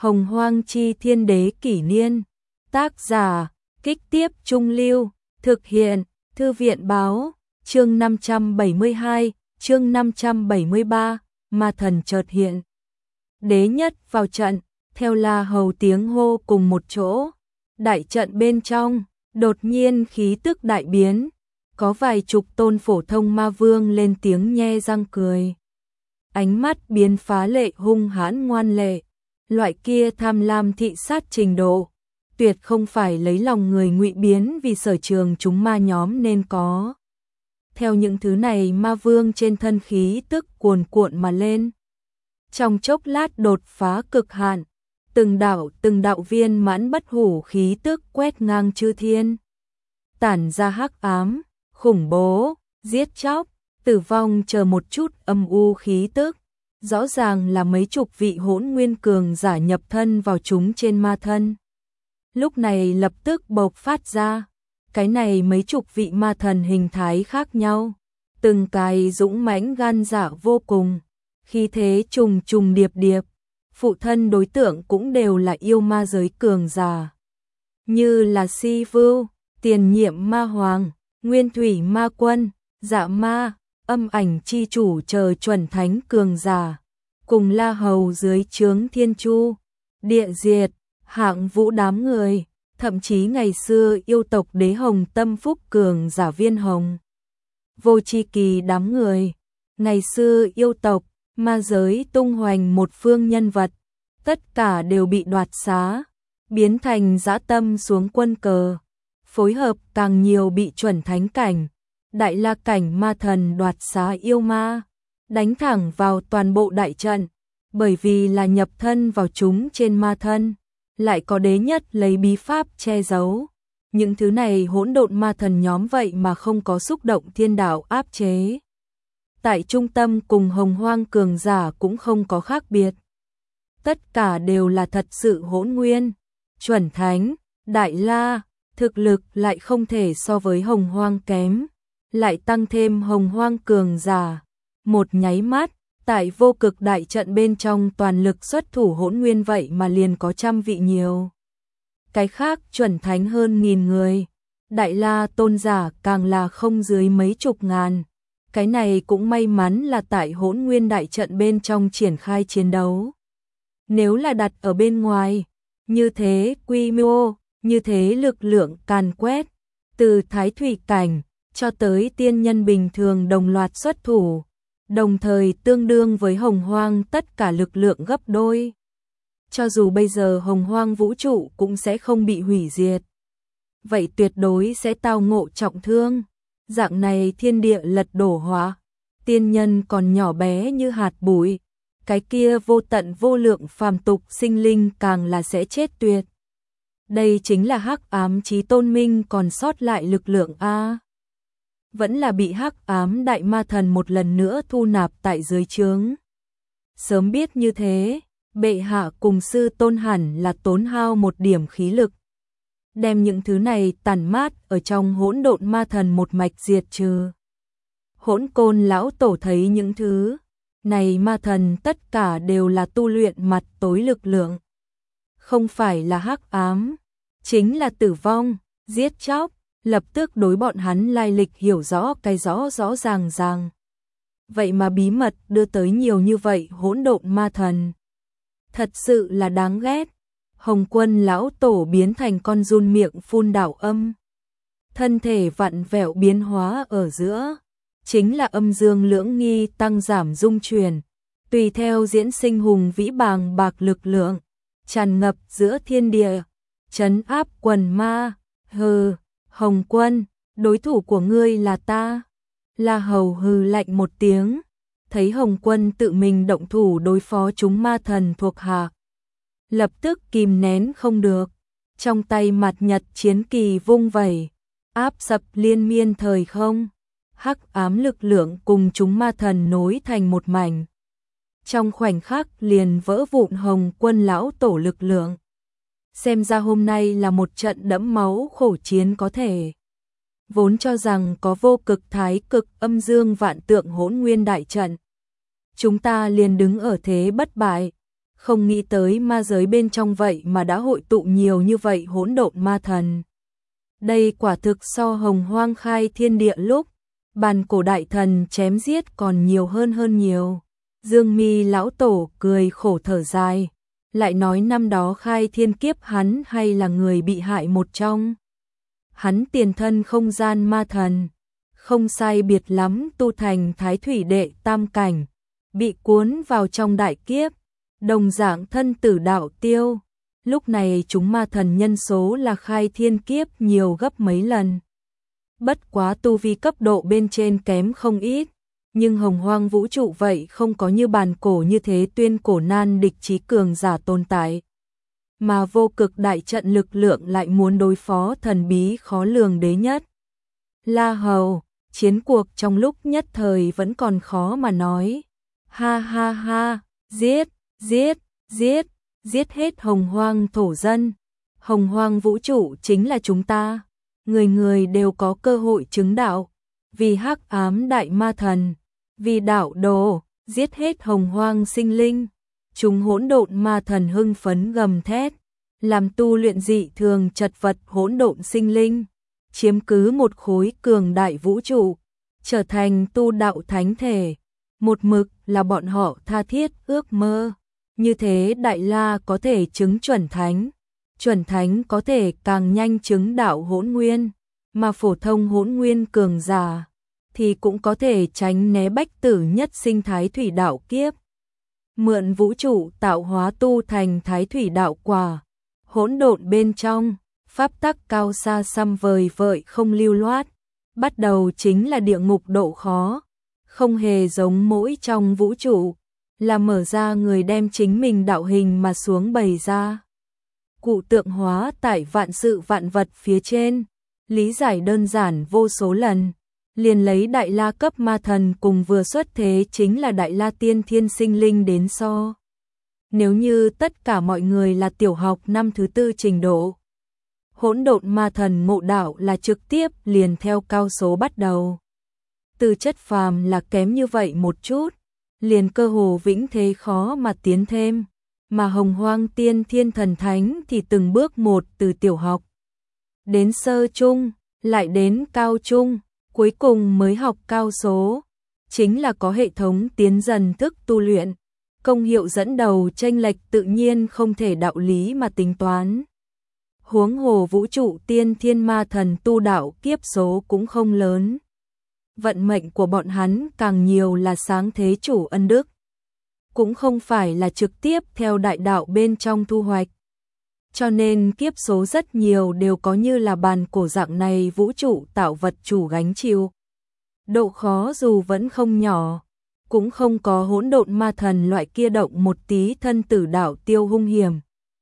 Hồng Hoang Chi Thiên Đế Kỷ Niên. Tác giả, Kích Tiếp Trung Lưu. Thực hiện, Thư viện Báo. Chương 572, chương 573, Ma Thần chợt hiện. Đế nhất vào trận, theo La Hầu tiếng hô cùng một chỗ. Đại trận bên trong, đột nhiên khí tức đại biến. Có vài chục tôn phổ thông ma vương lên tiếng nhe răng cười. Ánh mắt biến phá lệ hung hãn ngoan lệ. Loại kia tham lam thị sát trình độ. Tuyệt không phải lấy lòng người ngụy biến vì sở trường chúng ma nhóm nên có. Theo những thứ này ma vương trên thân khí tức cuồn cuộn mà lên. Trong chốc lát đột phá cực hạn. Từng đạo viên mãn bất hủ khí tức quét ngang chư thiên. Tản ra hắc ám, khủng bố, giết chóc, tử vong chờ một chút âm u khí tức. Rõ ràng là mấy chục vị hỗn nguyên cường giả nhập thân vào chúng trên ma thân. Lúc này lập tức bộc phát ra. Cái này mấy chục vị ma thần hình thái khác nhau. Từng cái dũng mãnh gan dạ vô cùng. Khí thế trùng trùng điệp điệp. Phụ thân đối tượng cũng đều là yêu ma giới cường giả. Như là Si Vưu, Tiền Nhiệm Ma Hoàng, Nguyên Thủy Ma Quân, Dạ Ma, Âm Ảnh Chi Chủ chờ chuẩn thánh cường giả. Cùng La Hầu dưới trướng Thiên Chu, Địa Diệt, Hạng Vũ đám người. Thậm chí ngày xưa yêu tộc Đế Hồng Tâm Phúc cường giả Viên Hồng. Vô Chi Kỳ đám người. Ngày xưa yêu tộc, ma giới tung hoành một phương nhân vật. Tất cả đều bị đoạt xá. Biến thành dã tâm xuống quân cờ. Phối hợp càng nhiều bị chuẩn thánh cảnh. Đại la cảnh ma thần đoạt xá yêu ma. Đánh thẳng vào toàn bộ đại trận. Bởi vì là nhập thân vào chúng trên ma thân. Lại có đế nhất lấy bí pháp che giấu. Những thứ này hỗn độn ma thần nhóm vậy mà không có xúc động thiên đạo áp chế. Tại trung tâm cùng Hồng Hoang cường giả cũng không có khác biệt. Tất cả đều là thật sự hỗn nguyên, chuẩn thánh, đại la, thực lực lại không thể so với Hồng Hoang kém. Lại tăng thêm Hồng Hoang cường giả. Một nháy mắt. Tại vô cực đại trận bên trong toàn lực xuất thủ hỗn nguyên vậy mà liền có trăm vị nhiều. Cái khác chuẩn thánh hơn 1000 người. Đại la tôn giả càng là không dưới mấy chục ngàn. Cái này cũng may mắn là tại hỗn nguyên đại trận bên trong triển khai chiến đấu. Nếu là đặt ở bên ngoài, như thế quy mô, như thế lực lượng càn quét. Từ thái thủy cảnh cho tới tiên nhân bình thường đồng loạt xuất thủ. Đồng thời tương đương với Hồng Hoang tất cả lực lượng gấp đôi. Cho dù bây giờ Hồng Hoang vũ trụ cũng sẽ không bị hủy diệt. Vậy tuyệt đối sẽ tao ngộ trọng thương. Dạng này thiên địa lật đổ hóa. Tiên nhân còn nhỏ bé như hạt bụi. Cái kia vô tận vô lượng phàm tục sinh linh càng là sẽ chết tuyệt. Đây chính là hắc ám chí tôn minh còn sót lại lực lượng A. Vẫn là bị hắc ám đại ma thần một lần nữa thu nạp tại dưới trướng. Sớm biết như thế, bệ hạ cùng sư tôn hẳn là tốn hao một điểm khí lực. Đem những thứ này tàn mát ở trong hỗn độn ma thần một mạch diệt trừ. Hỗn Côn lão tổ thấy những thứ này ma thần tất cả đều là tu luyện mặt tối lực lượng. Không phải là hắc ám, chính là tử vong, giết chóc. Lập tức đối bọn hắn lai lịch hiểu rõ cái rõ ràng ràng. Vậy mà bí mật đưa tới nhiều như vậy hỗn độn ma thần. Thật sự là đáng ghét. Hồng Quân lão tổ biến thành con giun miệng phun đạo âm. Thân thể vặn vẹo biến hóa ở giữa. Chính là âm dương lưỡng nghi tăng giảm dung chuyển. Tùy theo diễn sinh hùng vĩ bàng bạc lực lượng. Tràn ngập giữa thiên địa. Trấn áp quần ma. Hừ. Hồng Quân, đối thủ của ngươi là ta. La Hầu hừ lạnh một tiếng. Thấy Hồng Quân tự mình động thủ đối phó chúng ma thần thuộc hạ. Lập tức kìm nén không được. Trong tay mặt nhật chiến kỳ vung vẩy. Áp sập liên miên thời không. Hắc ám lực lượng cùng chúng ma thần nối thành một mảnh. Trong khoảnh khắc liền vỡ vụn Hồng Quân lão tổ lực lượng. Xem ra hôm nay là một trận đẫm máu khổ chiến có thể. Vốn cho rằng có vô cực thái cực âm dương vạn tượng hỗn nguyên đại trận. Chúng ta liền đứng ở thế bất bại. không nghĩ tới ma giới bên trong vậy mà đã hội tụ nhiều như vậy hỗn độn ma thần. Đây quả thực so Hồng Hoang khai thiên địa lúc bàn cổ đại thần chém giết còn nhiều hơn nhiều. Dương Mi lão tổ cười khổ thở dài, lại nói năm đó khai thiên kiếp hắn hay là người bị hại một trong. Hắn tiền thân không gian ma thần, không sai biệt lắm tu thành thái thủy đệ tam cảnh, bị cuốn vào trong đại kiếp, đồng dạng thân tử đạo tiêu. Lúc này chúng ma thần nhân số là khai thiên kiếp nhiều gấp mấy lần. Bất quá tu vi cấp độ bên trên kém không ít, nhưng Hồng Hoang vũ trụ vậy không có như bàn cổ như thế tuyên cổ nan địch chí cường giả tồn tại. Mà vô cực đại trận lực lượng lại muốn đối phó thần bí khó lường đế nhất La Hầu, chiến cuộc trong lúc nhất thời vẫn còn khó mà nói. Ha ha ha, giết, giết, giết, giết hết Hồng Hoang thổ dân. Hồng Hoang vũ trụ chính là chúng ta, người người đều có cơ hội chứng đạo, vì hắc ám đại ma thần, vì đạo đồ, giết hết Hồng Hoang sinh linh. Chúng hỗn độn ma thần hưng phấn gầm thét, làm tu luyện dị thường chật vật hỗn độn sinh linh, chiếm cứ một khối cường đại vũ trụ, trở thành tu đạo thánh thể. Một mực là bọn họ tha thiết ước mơ. Như thế Đại La có thể chứng chuẩn thánh có thể càng nhanh chứng đạo hỗn nguyên, mà phổ thông hỗn nguyên cường giả thì cũng có thể tránh né bách tử nhất sinh thái thủy đạo kiếp. Mượn vũ trụ tạo hóa tu thành thái thủy đạo quả, hỗn độn bên trong, pháp tắc cao xa xăm vời vợi không lưu loát, bắt đầu chính là địa ngục độ khó, không hề giống mỗi trong vũ trụ, là mở ra người đem chính mình đạo hình mà xuống bày ra. Cụ tượng hóa tại vạn sự vạn vật phía trên, lý giải đơn giản vô số lần, liền lấy Đại La cấp ma thần cùng vừa xuất thế chính là Đại La tiên thiên sinh linh đến so. Nếu như tất cả mọi người là tiểu học năm thứ tư trình độ, hỗn độn ma thần ngộ đạo là trực tiếp liền theo cao số bắt đầu. Từ chất phàm là kém như vậy một chút, liền cơ hồ vĩnh thế khó mà tiến thêm, mà Hồng Hoang tiên thiên thần thánh thì từng bước một từ tiểu học đến sơ trung, lại đến cao trung, cuối cùng mới học cao số, chính là có hệ thống tiến dần thức tu luyện, công hiệu dẫn đầu chênh lệch tự nhiên không thể đạo lý mà tính toán. Huống hồ vũ trụ tiên thiên ma thần tu đạo kiếp số cũng không lớn. Vận mệnh của bọn hắn càng nhiều là sáng thế chủ ân đức, cũng không phải là trực tiếp theo đại đạo bên trong thu hoạch. Cho nên kiếp số rất nhiều đều có như là bàn cổ dạng này vũ trụ tạo vật chủ gánh chịu. Độ khó dù vẫn không nhỏ, cũng không có hỗn độn ma thần loại kia động một tí thân tử đạo tiêu hung hiểm.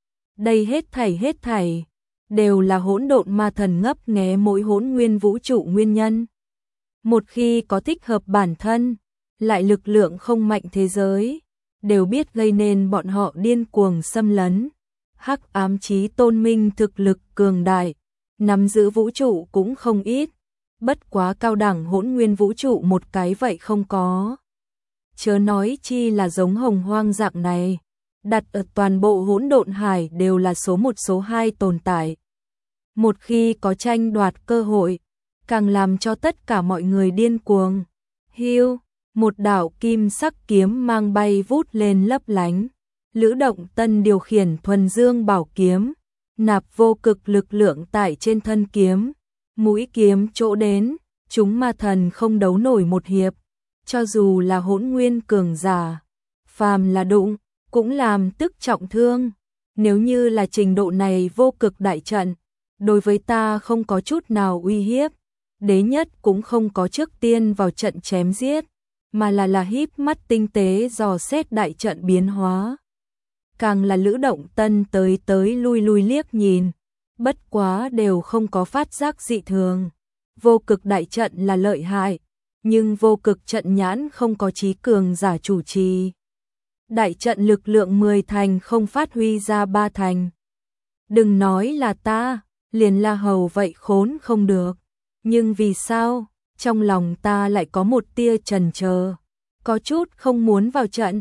Đây hết thảy đều là hỗn độn ma thần ngấp nghé mỗi hỗn nguyên vũ trụ nguyên nhân. Một khi có thích hợp bản thân, lại lực lượng không mạnh thế giới, đều biết gây nên bọn họ điên cuồng xâm lấn. Hắc ám chí tôn minh thực lực cường đại, nắm giữ vũ trụ cũng không ít, bất quá cao đẳng hỗn nguyên vũ trụ một cái vậy không có. Chớ nói chi là giống Hồng Hoang dạng này, đặt ở toàn bộ hỗn độn hải đều là số 1 số 2 tồn tại. Một khi có tranh đoạt cơ hội, càng làm cho tất cả mọi người điên cuồng. Hiu, một đạo kim sắc kiếm mang bay vút lên lấp lánh. Lữ Động Tân điều khiển thuần dương bảo kiếm, nạp vô cực lực lượng tại trên thân kiếm, mũi kiếm chỗ đến, chúng ma thần không đấu nổi một hiệp, cho dù là hỗn nguyên cường giả, phàm là đụng, cũng làm tức trọng thương. Nếu như là trình độ này vô cực đại trận, đối với ta không có chút nào uy hiếp, đế nhất cũng không có trước tiên vào trận chém giết, mà là híp mắt tinh tế dò xét đại trận biến hóa. Càng là Lữ Động Tân tới lui liếc nhìn, bất quá đều không có phát giác dị thường. Vô cực đại trận là lợi hại, nhưng vô cực trận nhãn không có trí cường giả chủ trì. Đại trận lực lượng 10 thành không phát huy ra 3 thành. Đừng nói là ta, liền La Hầu vậy khốn không được. Nhưng vì sao, trong lòng ta lại có một tia chần chờ, có chút không muốn vào trận.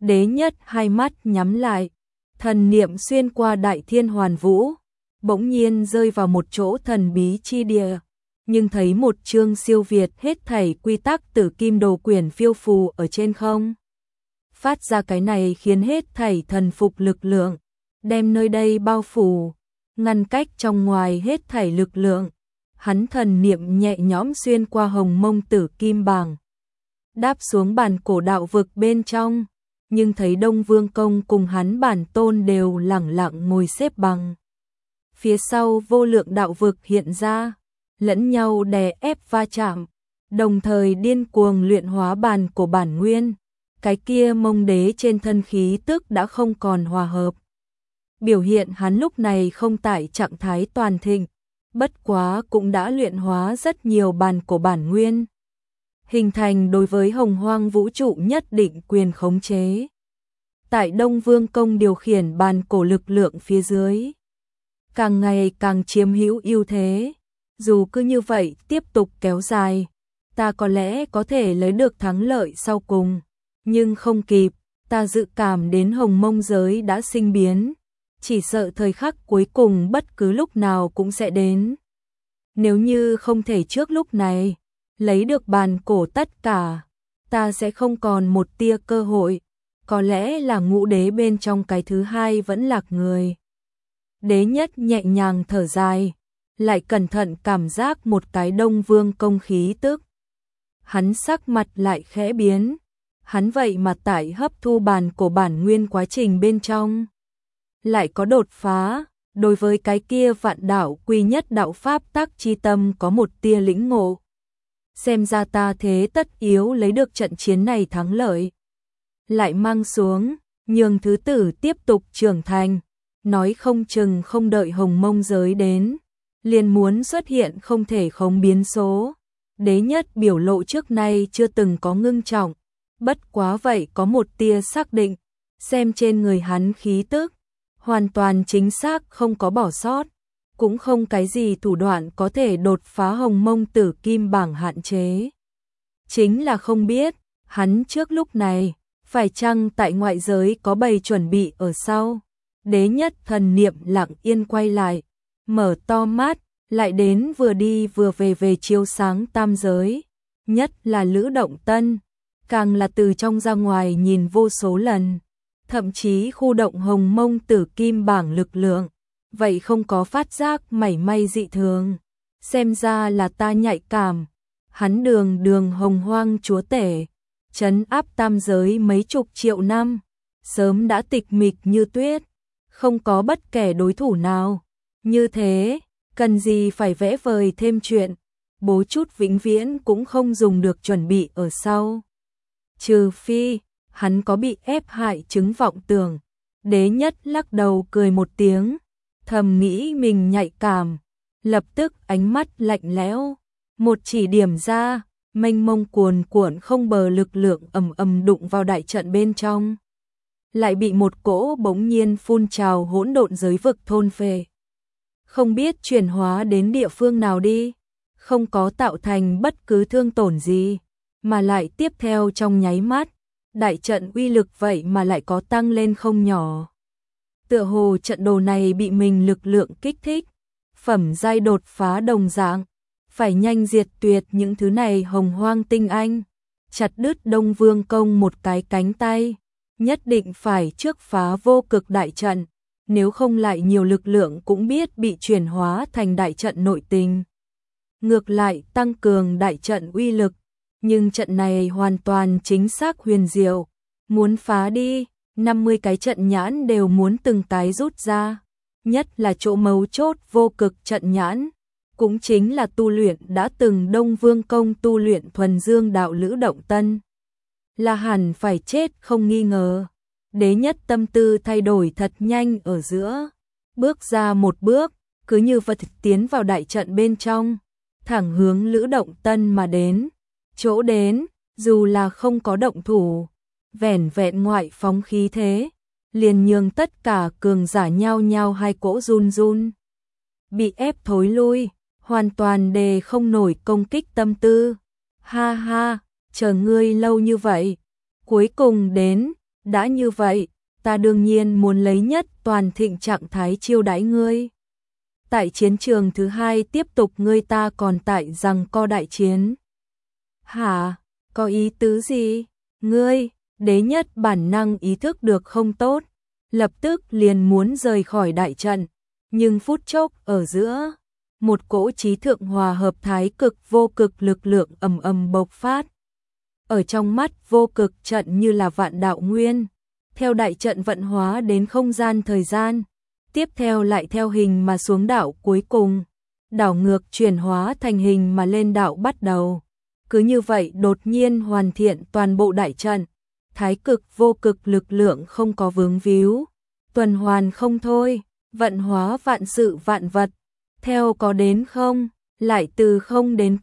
Đế Nhất hai mắt nhắm lại, thần niệm xuyên qua Đại Thiên Hoàn Vũ, bỗng nhiên rơi vào một chỗ thần bí chi địa, nhưng thấy một chương siêu việt hết thảy quy tắc Tử Kim Đồ Quyển phiêu phù ở trên không. Phát ra cái này khiến hết thảy thần phục lực lượng, đem nơi đây bao phủ, ngăn cách trong ngoài hết thảy lực lượng. Hắn thần niệm nhẹ nhõm xuyên qua hồng mông Tử Kim bảng, đáp xuống bản cổ đạo vực bên trong, nhưng thấy Đông Vương Công cùng hắn bản tôn đều lẳng lặng ngồi xếp bằng. Phía sau vô lượng đạo vực hiện ra, lẫn nhau đè ép va chạm, đồng thời điên cuồng luyện hóa bản cổ bản nguyên. Cái kia Mông Đế trên thân khí tức đã không còn hòa hợp. Biểu hiện hắn lúc này không tại trạng thái toàn thịnh, bất quá cũng đã luyện hóa rất nhiều bản cổ bản nguyên, hình thành đối với hồng hoang vũ trụ nhất định quyền khống chế. Tại Đông Vương Công điều khiển bản cổ lực lượng phía dưới, càng ngày càng chiếm hữu ưu thế. Dù cứ như vậy tiếp tục kéo dài, ta có lẽ có thể lấy được thắng lợi sau cùng, nhưng không kịp. Ta dự cảm đến hồng mông giới đã sinh biến, chỉ sợ thời khắc cuối cùng bất cứ lúc nào cũng sẽ đến. Nếu như không thể trước lúc này lấy được bản cổ tất cả, ta sẽ không còn một tia cơ hội. Có lẽ là Ngũ Đế bên trong cái thứ hai vẫn lạc người. Đế Nhất nhẹ nhàng thở dài, lại cẩn thận cảm giác một cái Đông Vương Công khí tức. Hắn sắc mặt lại khẽ biến, hắn vậy mà tại hấp thu bản cổ bản nguyên quá trình bên trong lại có đột phá, đối với cái kia vạn đạo quy nhất đạo pháp tắc chi tâm có một tia lĩnh ngộ. Xem ra ta thế tất yếu lấy được trận chiến này thắng lợi. Lại mang xuống, nhường thứ tử tiếp tục trưởng thành, nói không chừng không đợi hồng mông giới đến, liền muốn xuất hiện không thể không biến số. Đế Nhất biểu lộ trước nay chưa từng có ngưng trọng, bất quá vậy có một tia xác định, xem trên người hắn khí tức, hoàn toàn chính xác không có bỏ sót, cũng không cái gì thủ đoạn có thể đột phá hồng mông Tử Kim bảng hạn chế. Chính là không biết, hắn trước lúc này, phải chăng tại ngoại giới có bày chuẩn bị ở sau. Đế Nhất thần niệm lặng yên quay lại, mở to mắt, lại đến vừa đi vừa về chiếu sáng tam giới, nhất là Lữ Động Tân, càng là từ trong ra ngoài nhìn vô số lần, thậm chí khu động hồng mông Tử Kim bảng lực lượng, vậy không có phát giác mảy may dị thường, xem ra là ta nhạy cảm. Hắn đường hồng hoang chúa tể, trấn áp tam giới mấy chục triệu năm, sớm đã tịch mịch như tuyết, không có bất kể đối thủ nào. Như thế, cần gì phải vẽ vời thêm chuyện, bố chút vĩnh viễn cũng không dùng được chuẩn bị ở sau. Trừ phi, hắn có bị ép hại chứng vọng tưởng. Đế Nhất lắc đầu cười một tiếng, thầm nghĩ mình nhạy cảm, lập tức ánh mắt lạnh lẽo, một chỉ điểm ra, mênh mông cuồn cuộn không bờ lực lượng ầm ầm đụng vào đại trận bên trong, lại bị một cỗ bỗng nhiên phun trào hỗn độn giới vực thôn phệ. Không biết chuyển hóa đến địa phương nào đi, không có tạo thành bất cứ thương tổn gì, mà lại tiếp theo trong nháy mắt, đại trận uy lực vậy mà lại có tăng lên không nhỏ. Tựa hồ trận đồ này bị mình lực lượng kích thích, phẩm giai đột phá đồng dạng, phải nhanh diệt tuyệt những thứ này hồng hoang tinh anh, chặt đứt Đông Vương Công một cái cánh tay, nhất định phải trước phá vô cực đại trận, nếu không lại nhiều lực lượng cũng biết bị chuyển hóa thành đại trận nội tình. Ngược lại tăng cường đại trận uy lực, nhưng trận này hoàn toàn chính xác huyền diệu, muốn phá đi, 50 cái trận nhãn đều muốn từng cái rút ra, nhất là chỗ mấu chốt vô cực trận nhãn, cũng chính là tu luyện đã từng Đông Vương Công tu luyện thuần dương đạo Lữ Động Tân. Là hẳn phải chết không nghi ngờ. Đế Nhất tâm tư thay đổi thật nhanh ở giữa, bước ra một bước, cứ như vật tiến vào đại trận bên trong, thẳng hướng Lữ Động Tân mà đến. Chỗ đến, dù là không có động thủ, vẻn vẹn ngoại phóng khí thế, liền nhường tất cả cường giả nhao nhao hai cỗ run run. Bị ép thối lui, hoàn toàn đề không nổi công kích tâm tư. Ha ha, chờ ngươi lâu như vậy, cuối cùng đến, Đã như vậy, ta đương nhiên muốn lấy nhất toàn thịnh trạng thái chiêu đãi ngươi. Tại chiến trường thứ hai tiếp tục ngươi ta còn tại rằng co đại chiến. Hả, có ý tứ gì? Ngươi, Đế Nhất bản năng ý thức được không tốt, lập tức liền muốn rời khỏi đại trận, nhưng phút chốc ở giữa, một cỗ trí thượng hòa hợp thái cực vô cực lực lượng ầm ầm bộc phát. Ở trong mắt vô cực trận như là vạn đạo nguyên, theo đại trận vận hóa đến không gian thời gian, tiếp theo lại theo hình mà xuống đạo cuối cùng, đảo ngược chuyển hóa thành hình mà lên đạo bắt đầu. Cứ như vậy đột nhiên hoàn thiện toàn bộ đại trận, thái cực vô cực lực lượng không có vướng víu, tuần hoàn không thôi, vận hóa vạn sự vạn vật, theo có đến không, lại từ không đến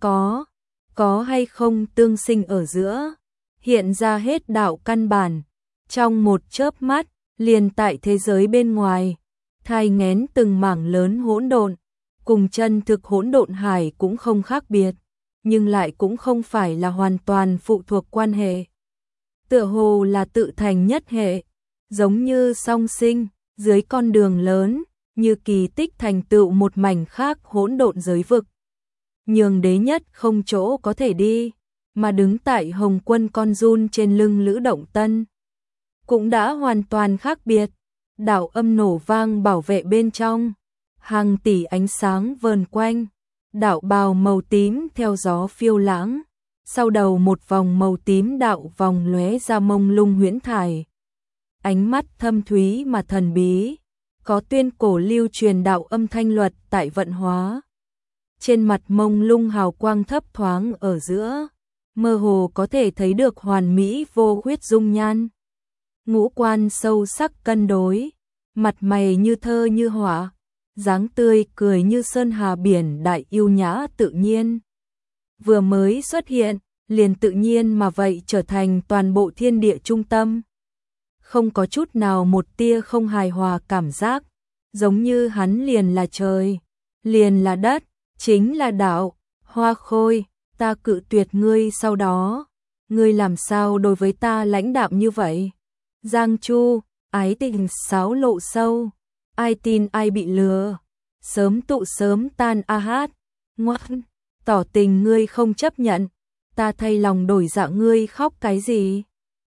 có hay không tương sinh ở giữa, hiện ra hết đạo căn bản, trong một chớp mắt, liền tại thế giới bên ngoài, thai nghén từng mảng lớn hỗn độn, cùng chân thực hỗn độn hải cũng không khác biệt, nhưng lại cũng không phải là hoàn toàn phụ thuộc quan hệ. Tựa hồ là tự thành nhất hệ, giống như song sinh, dưới con đường lớn, như kỳ tích thành tựu một mảnh khác hỗn độn giới vực. Nhường Đế Nhất không chỗ có thể đi, mà đứng tại Hồng Quân con giun trên lưng Lữ Động Tân. Cũng đã hoàn toàn khác biệt, đạo âm nổ vang bảo vệ bên trong, hàng tỷ ánh sáng vờn quanh, đạo bào màu tím theo gió phiêu lãng, sau đầu một vòng màu tím đạo vòng lóe ra mông lung huyễn thải. Ánh mắt thâm thúy mà thần bí, có tuyên cổ lưu truyền đạo âm thanh luật tại vận hóa. Trên mặt mông lung hào quang thấp thoáng ở giữa, mơ hồ có thể thấy được hoàn mỹ vô khuyết dung nhan. Ngũ quan sâu sắc cân đối, mặt mày như thơ như họa, dáng tươi cười như sơn hà biển đại yêu nhã tự nhiên. Vừa mới xuất hiện, liền tự nhiên mà vậy trở thành toàn bộ thiên địa trung tâm. Không có chút nào một tia không hài hòa cảm giác, giống như hắn liền là trời, liền là đất, chính là đạo. Hoa Khôi, ta cự tuyệt ngươi sau đó, ngươi làm sao đối với ta lãnh đạm như vậy? Giang Chu, ái tình xáo lộ sâu, ai tin ai bị lừa, sớm tụ sớm tan a hát, ngoan, tỏ tình ngươi không chấp nhận, ta thay lòng đổi dạ ngươi khóc cái gì?